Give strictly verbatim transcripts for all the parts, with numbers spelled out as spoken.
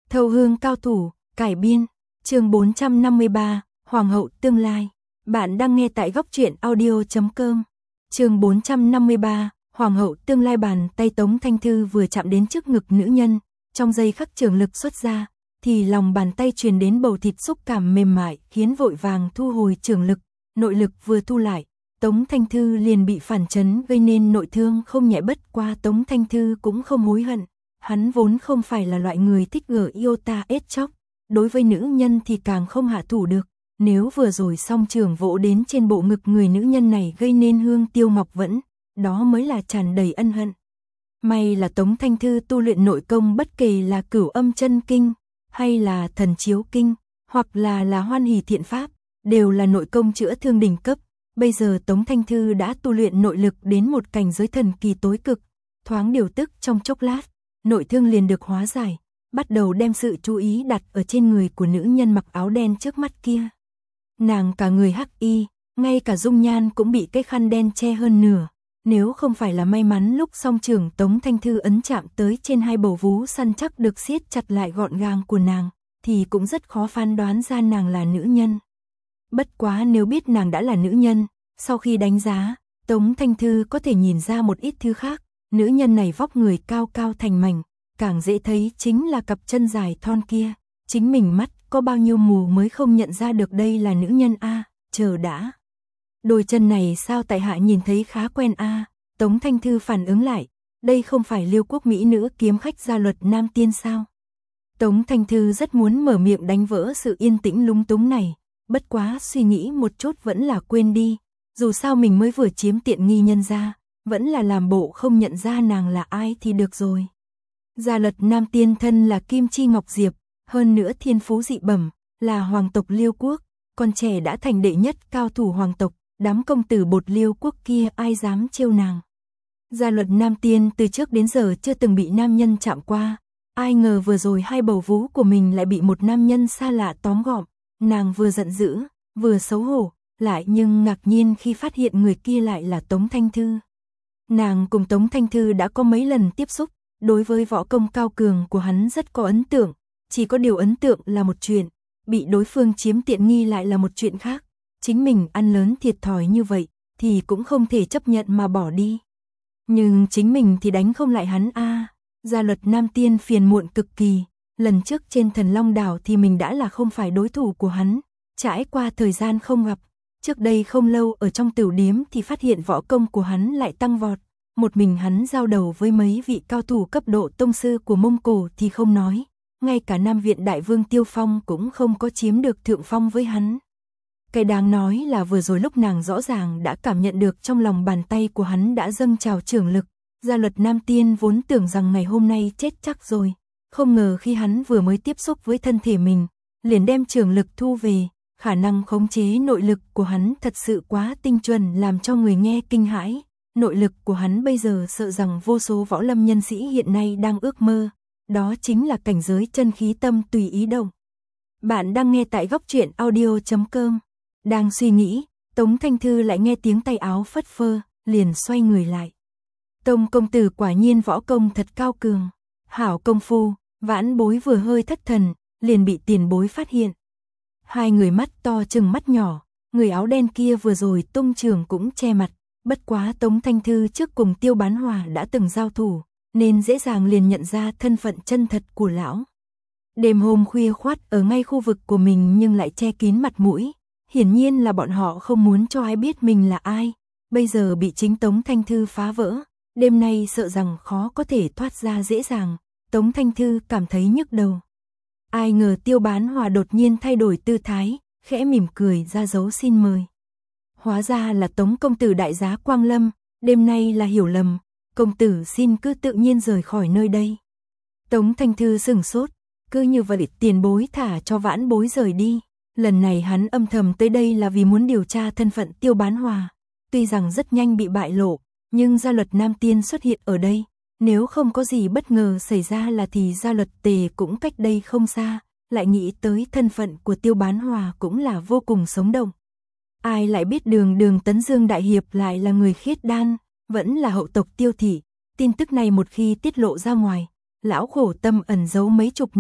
Thâu hương cao thủ, cải biên, chương bốn trăm năm mươi ba, Hoàng hậu tương lai. Bạn đang nghe tại góc truyện audio chấm com. Chương bốn trăm năm mươi ba, Hoàng hậu tương lai. Bàn tay Tống Thanh Thư vừa chạm đến trước ngực nữ nhân, trong giây khắc trường lực xuất ra, thì lòng bàn tay truyền đến bầu thịt xúc cảm mềm mại, khiến vội vàng thu hồi trường lực, nội lực vừa thu lại, Tống Thanh Thư liền bị phản chấn gây nên nội thương không nhẹ. Bất qua Tống Thanh Thư cũng không hối hận, hắn vốn không phải là loại người thích gở yêu ta ết chóc, đối với nữ nhân thì càng không hạ thủ được. Nếu vừa rồi song trường vỗ đến trên bộ ngực người nữ nhân này gây nên hương tiêu ngọc vẫn, đó mới là tràn đầy ân hận. May là Tống Thanh Thư tu luyện nội công, bất kể là Cửu Âm Chân Kinh, hay là Thần Chiếu Kinh, hoặc là là Hoan Hỷ Thiện Pháp, đều là nội công chữa thương đỉnh cấp. Bây giờ Tống Thanh Thư đã tu luyện nội lực đến một cảnh giới thần kỳ tối cực, thoáng điều tức trong chốc lát, nội thương liền được hóa giải, bắt đầu đem sự chú ý đặt ở trên người của nữ nhân mặc áo đen trước mắt kia. Nàng cả người hắc y, ngay cả dung nhan cũng bị cái khăn đen che hơn nửa. Nếu không phải là may mắn lúc song trường Tống Thanh Thư ấn chạm tới trên hai bầu vú săn chắc được siết chặt lại gọn gàng của nàng, thì cũng rất khó phán đoán ra nàng là nữ nhân. Bất quá nếu biết nàng đã là nữ nhân, sau khi đánh giá, Tống Thanh Thư có thể nhìn ra một ít thứ khác. Nữ nhân này vóc người cao cao thành mảnh, càng dễ thấy chính là cặp chân dài thon kia. Chính mình mắt có bao nhiêu mù mới không nhận ra được đây là nữ nhân a? À, chờ đã. Đôi chân này sao tại hạ nhìn thấy khá quen a? À? Tống Thanh Thư phản ứng lại, đây không phải Liêu quốc mỹ nữ kiếm khách Gia Luật Nam Tiên sao? Tống Thanh Thư rất muốn mở miệng đánh vỡ sự yên tĩnh lúng túng này, bất quá suy nghĩ một chút vẫn là quên đi. Dù sao mình mới vừa chiếm tiện nghi nhân ra, vẫn là làm bộ không nhận ra nàng là ai thì được rồi. Gia Luật Nam Tiên thân là Kim Chi Ngọc Diệp, hơn nữa thiên phú dị bẩm, là hoàng tộc Liêu quốc, còn trẻ đã thành đệ nhất cao thủ hoàng tộc, đám công tử bột Liêu quốc kia ai dám trêu nàng. Gia Luật Nam Tiên từ trước đến giờ chưa từng bị nam nhân chạm qua, ai ngờ vừa rồi hai bầu vú của mình lại bị một nam nhân xa lạ tóm gọn, nàng vừa giận dữ, vừa xấu hổ, lại nhưng ngạc nhiên khi phát hiện người kia lại là Tống Thanh Thư. Nàng cùng Tống Thanh Thư đã có mấy lần tiếp xúc, đối với võ công cao cường của hắn rất có ấn tượng, chỉ có điều ấn tượng là một chuyện, bị đối phương chiếm tiện nghi lại là một chuyện khác. Chính mình ăn lớn thiệt thòi như vậy thì cũng không thể chấp nhận mà bỏ đi. Nhưng chính mình thì đánh không lại hắn a. À, Gia Luật Nam Tiên phiền muộn cực kỳ, lần trước trên Thần Long Đảo thì mình đã là không phải đối thủ của hắn, trải qua thời gian không gặp, trước đây không lâu ở trong tiểu điếm thì phát hiện võ công của hắn lại tăng vọt, một mình hắn giao đầu với mấy vị cao thủ cấp độ tông sư của Mông Cổ thì không nói, ngay cả Nam Viện Đại Vương Tiêu Phong cũng không có chiếm được thượng phong với hắn. Cái đáng nói là vừa rồi lúc nàng rõ ràng đã cảm nhận được trong lòng bàn tay của hắn đã dâng trào trưởng lực. Gia Luật Nam Tiên vốn tưởng rằng ngày hôm nay chết chắc rồi, không ngờ khi hắn vừa mới tiếp xúc với thân thể mình, liền đem trưởng lực thu về, khả năng khống chế nội lực của hắn thật sự quá tinh chuẩn làm cho người nghe kinh hãi. Nội lực của hắn bây giờ sợ rằng vô số võ lâm nhân sĩ hiện nay đang ước mơ, đó chính là cảnh giới chân khí tâm tùy ý động. Bạn đang nghe tại góc truyện audio chấm com. Đang suy nghĩ, Tống Thanh Thư lại nghe tiếng tay áo phất phơ, liền xoay người lại. Tông công tử quả nhiên võ công thật cao cường, hảo công phu. Vãn Bối vừa hơi thất thần, liền bị tiền bối phát hiện. Hai người mắt to chừng mắt nhỏ, người áo đen kia vừa rồi tung trường cũng che mặt, bất quá Tống Thanh Thư trước cùng Tiêu Bán Hòa đã từng giao thủ, nên dễ dàng liền nhận ra thân phận chân thật của lão. Đêm hôm khuya khoắt ở ngay khu vực của mình nhưng lại che kín mặt mũi, hiển nhiên là bọn họ không muốn cho ai biết mình là ai, bây giờ bị chính Tống Thanh Thư phá vỡ, đêm nay sợ rằng khó có thể thoát ra dễ dàng. Tống Thanh Thư cảm thấy nhức đầu. Ai ngờ Tiêu Bán Hòa đột nhiên thay đổi tư thái, khẽ mỉm cười ra dấu xin mời. Hóa ra là Tống công tử đại giá quang lâm, đêm nay là hiểu lầm, công tử xin cứ tự nhiên rời khỏi nơi đây. Tống Thanh Thư sửng sốt, cứ như vậy tiền bối thả cho Vãn Bối rời đi. Lần này hắn âm thầm tới đây là vì muốn điều tra thân phận Tiêu Bán Hòa, tuy rằng rất nhanh bị bại lộ, nhưng Gia Luật Nam Tiên xuất hiện ở đây. Nếu không có gì bất ngờ xảy ra là thì Gia Luật Tề cũng cách đây không xa, lại nghĩ tới thân phận của Tiêu Bán Hòa cũng là vô cùng sống động. Ai lại biết đường đường Tấn Dương Đại Hiệp lại là người khiết đan, vẫn là hậu tộc Tiêu thị. Tin tức này một khi tiết lộ ra ngoài, lão khổ tâm ẩn giấu mấy chục năm,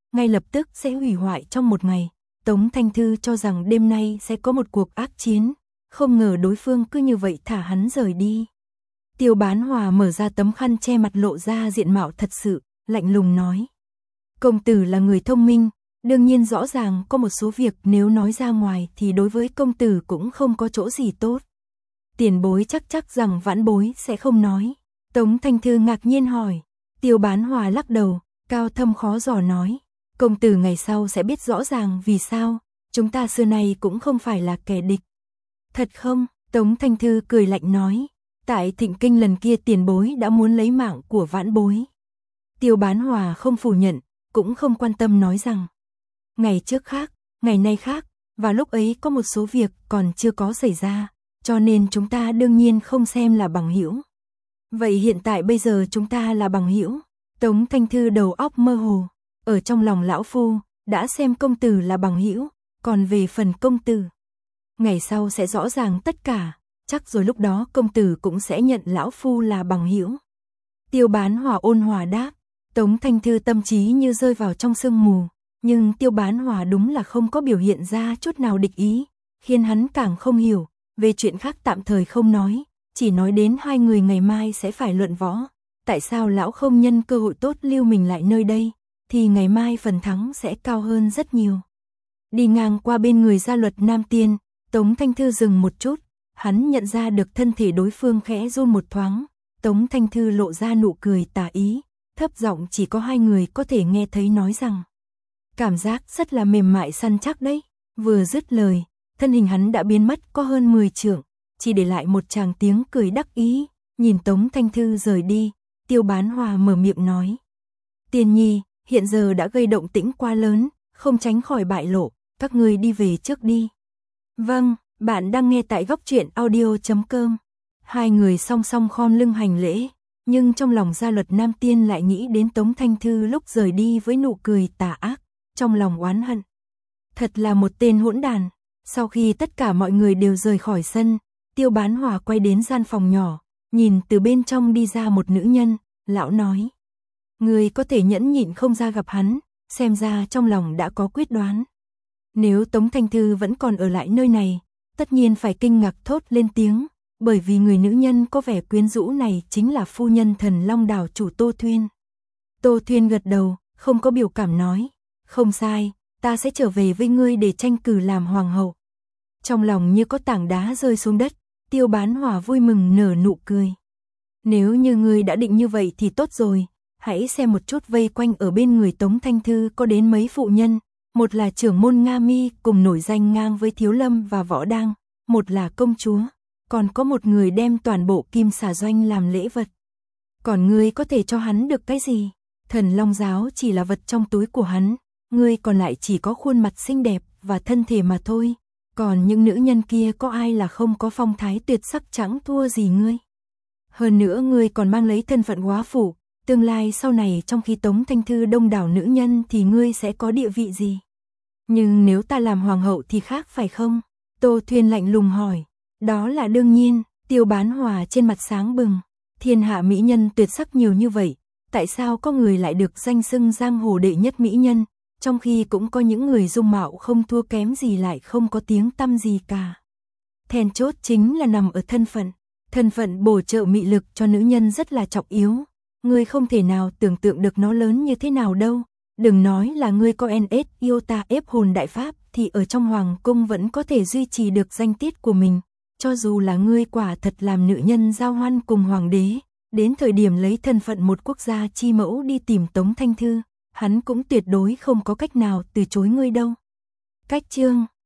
ngay lập tức sẽ hủy hoại trong một ngày. Tống Thanh Thư cho rằng đêm nay sẽ có một cuộc ác chiến, không ngờ đối phương cứ như vậy thả hắn rời đi. Tiêu Bán Hòa mở ra tấm khăn che mặt lộ ra diện mạo thật sự, lạnh lùng nói. Công tử là người thông minh, đương nhiên rõ ràng có một số việc nếu nói ra ngoài thì đối với công tử cũng không có chỗ gì tốt. Tiền bối chắc chắc rằng vãn bối sẽ không nói. Tống Thanh Thư ngạc nhiên hỏi. Tiêu Bán Hòa lắc đầu, cao thâm khó dò nói. Công tử ngày sau sẽ biết rõ ràng vì sao, chúng ta xưa nay cũng không phải là kẻ địch. Thật không? Tống Thanh Thư cười lạnh nói. Tại Thịnh Kinh lần kia tiền bối đã muốn lấy mạng của vãn bối. Tiêu Bán Hòa không phủ nhận, cũng không quan tâm nói rằng. Ngày trước khác, ngày nay khác, và lúc ấy có một số việc còn chưa có xảy ra, cho nên chúng ta đương nhiên không xem là bằng hữu. Vậy hiện tại bây giờ chúng ta là bằng hữu? Tống Thanh Thư đầu óc mơ hồ, ở trong lòng lão phu, đã xem công tử là bằng hữu, còn về phần công tử, ngày sau sẽ rõ ràng tất cả, chắc rồi lúc đó công tử cũng sẽ nhận lão phu là bằng hữu. Tiêu Bán Hòa ôn hòa đáp. Tống Thanh Thư tâm trí như rơi vào trong sương mù, nhưng Tiêu Bán Hòa đúng là không có biểu hiện ra chút nào địch ý, khiến hắn càng không hiểu, về chuyện khác tạm thời không nói, chỉ nói đến hai người ngày mai sẽ phải luận võ, tại sao lão không nhân cơ hội tốt lưu mình lại nơi đây, thì ngày mai phần thắng sẽ cao hơn rất nhiều. Đi ngang qua bên người gia luật Nam Tiên, Tống Thanh Thư dừng một chút, hắn nhận ra được thân thể đối phương khẽ run một thoáng, Tống Thanh Thư lộ ra nụ cười tà ý, thấp giọng chỉ có hai người có thể nghe thấy nói rằng. Cảm giác rất là mềm mại săn chắc đấy. Vừa dứt lời, thân hình hắn đã biến mất có hơn mười trượng, chỉ để lại một tràng tiếng cười đắc ý, nhìn Tống Thanh Thư rời đi, Tiêu Bán Hòa mở miệng nói. Tiên nhi, hiện giờ đã gây động tĩnh quá lớn, không tránh khỏi bại lộ, các ngươi đi về trước đi. Vâng, bạn đang nghe tại góc truyện audio chấm com. Hai người song song khom lưng hành lễ. Nhưng trong lòng gia luật Nam Tiên lại nghĩ đến Tống Thanh Thư lúc rời đi với nụ cười tà ác, trong lòng oán hận. Thật là một tên hỗn đàn. Sau khi tất cả mọi người đều rời khỏi sân, Tiêu Bán Hòa quay đến gian phòng nhỏ, nhìn từ bên trong đi ra một nữ nhân, lão nói. Người có thể nhẫn nhịn không ra gặp hắn, xem ra trong lòng đã có quyết đoán. Nếu Tống Thanh Thư vẫn còn ở lại nơi này, tất nhiên phải kinh ngạc thốt lên tiếng. Bởi vì người nữ nhân có vẻ quyến rũ này chính là phu nhân Thần Long đảo chủ Tô Thuyên. Tô Thuyên gật đầu, không có biểu cảm nói. Không sai, ta sẽ trở về với ngươi để tranh cử làm hoàng hậu. Trong lòng như có tảng đá rơi xuống đất, Tiêu Bán Hòa vui mừng nở nụ cười. Nếu như ngươi đã định như vậy thì tốt rồi, hãy xem một chút vây quanh ở bên người Tống Thanh Thư có đến mấy phụ nhân. Một là trưởng môn Nga Mi cùng nổi danh ngang với Thiếu Lâm và Võ Đang, một là công chúa. Còn có một người đem toàn bộ Kim Xà Doanh làm lễ vật. Còn ngươi có thể cho hắn được cái gì? Thần Long giáo chỉ là vật trong túi của hắn, ngươi còn lại chỉ có khuôn mặt xinh đẹp và thân thể mà thôi. Còn những nữ nhân kia có ai là không có phong thái tuyệt sắc chẳng thua gì ngươi. Hơn nữa ngươi còn mang lấy thân phận góa phủ, tương lai sau này trong khi Tống Thanh Thư đông đảo nữ nhân thì ngươi sẽ có địa vị gì? Nhưng nếu ta làm hoàng hậu thì khác phải không? Tô Thuyên lạnh lùng hỏi. Đó là đương nhiên, Tiêu Bán Hòa trên mặt sáng bừng. Thiên hạ mỹ nhân tuyệt sắc nhiều như vậy, tại sao có người lại được danh xưng giang hồ đệ nhất mỹ nhân, trong khi cũng có những người dung mạo không thua kém gì lại không có tiếng tăm gì cả. Then chốt chính là nằm ở thân phận. Thân phận bổ trợ mị lực cho nữ nhân rất là trọng yếu. Ngươi không thể nào tưởng tượng được nó lớn như thế nào đâu. Đừng nói là ngươi có en ét Iota ép hồn đại pháp thì ở trong hoàng cung vẫn có thể duy trì được danh tiết của mình. Cho dù là ngươi quả thật làm nữ nhân giao hoan cùng hoàng đế, đến thời điểm lấy thân phận một quốc gia chi mẫu đi tìm Tống Thanh Thư, hắn cũng tuyệt đối không có cách nào từ chối ngươi đâu. Cách chương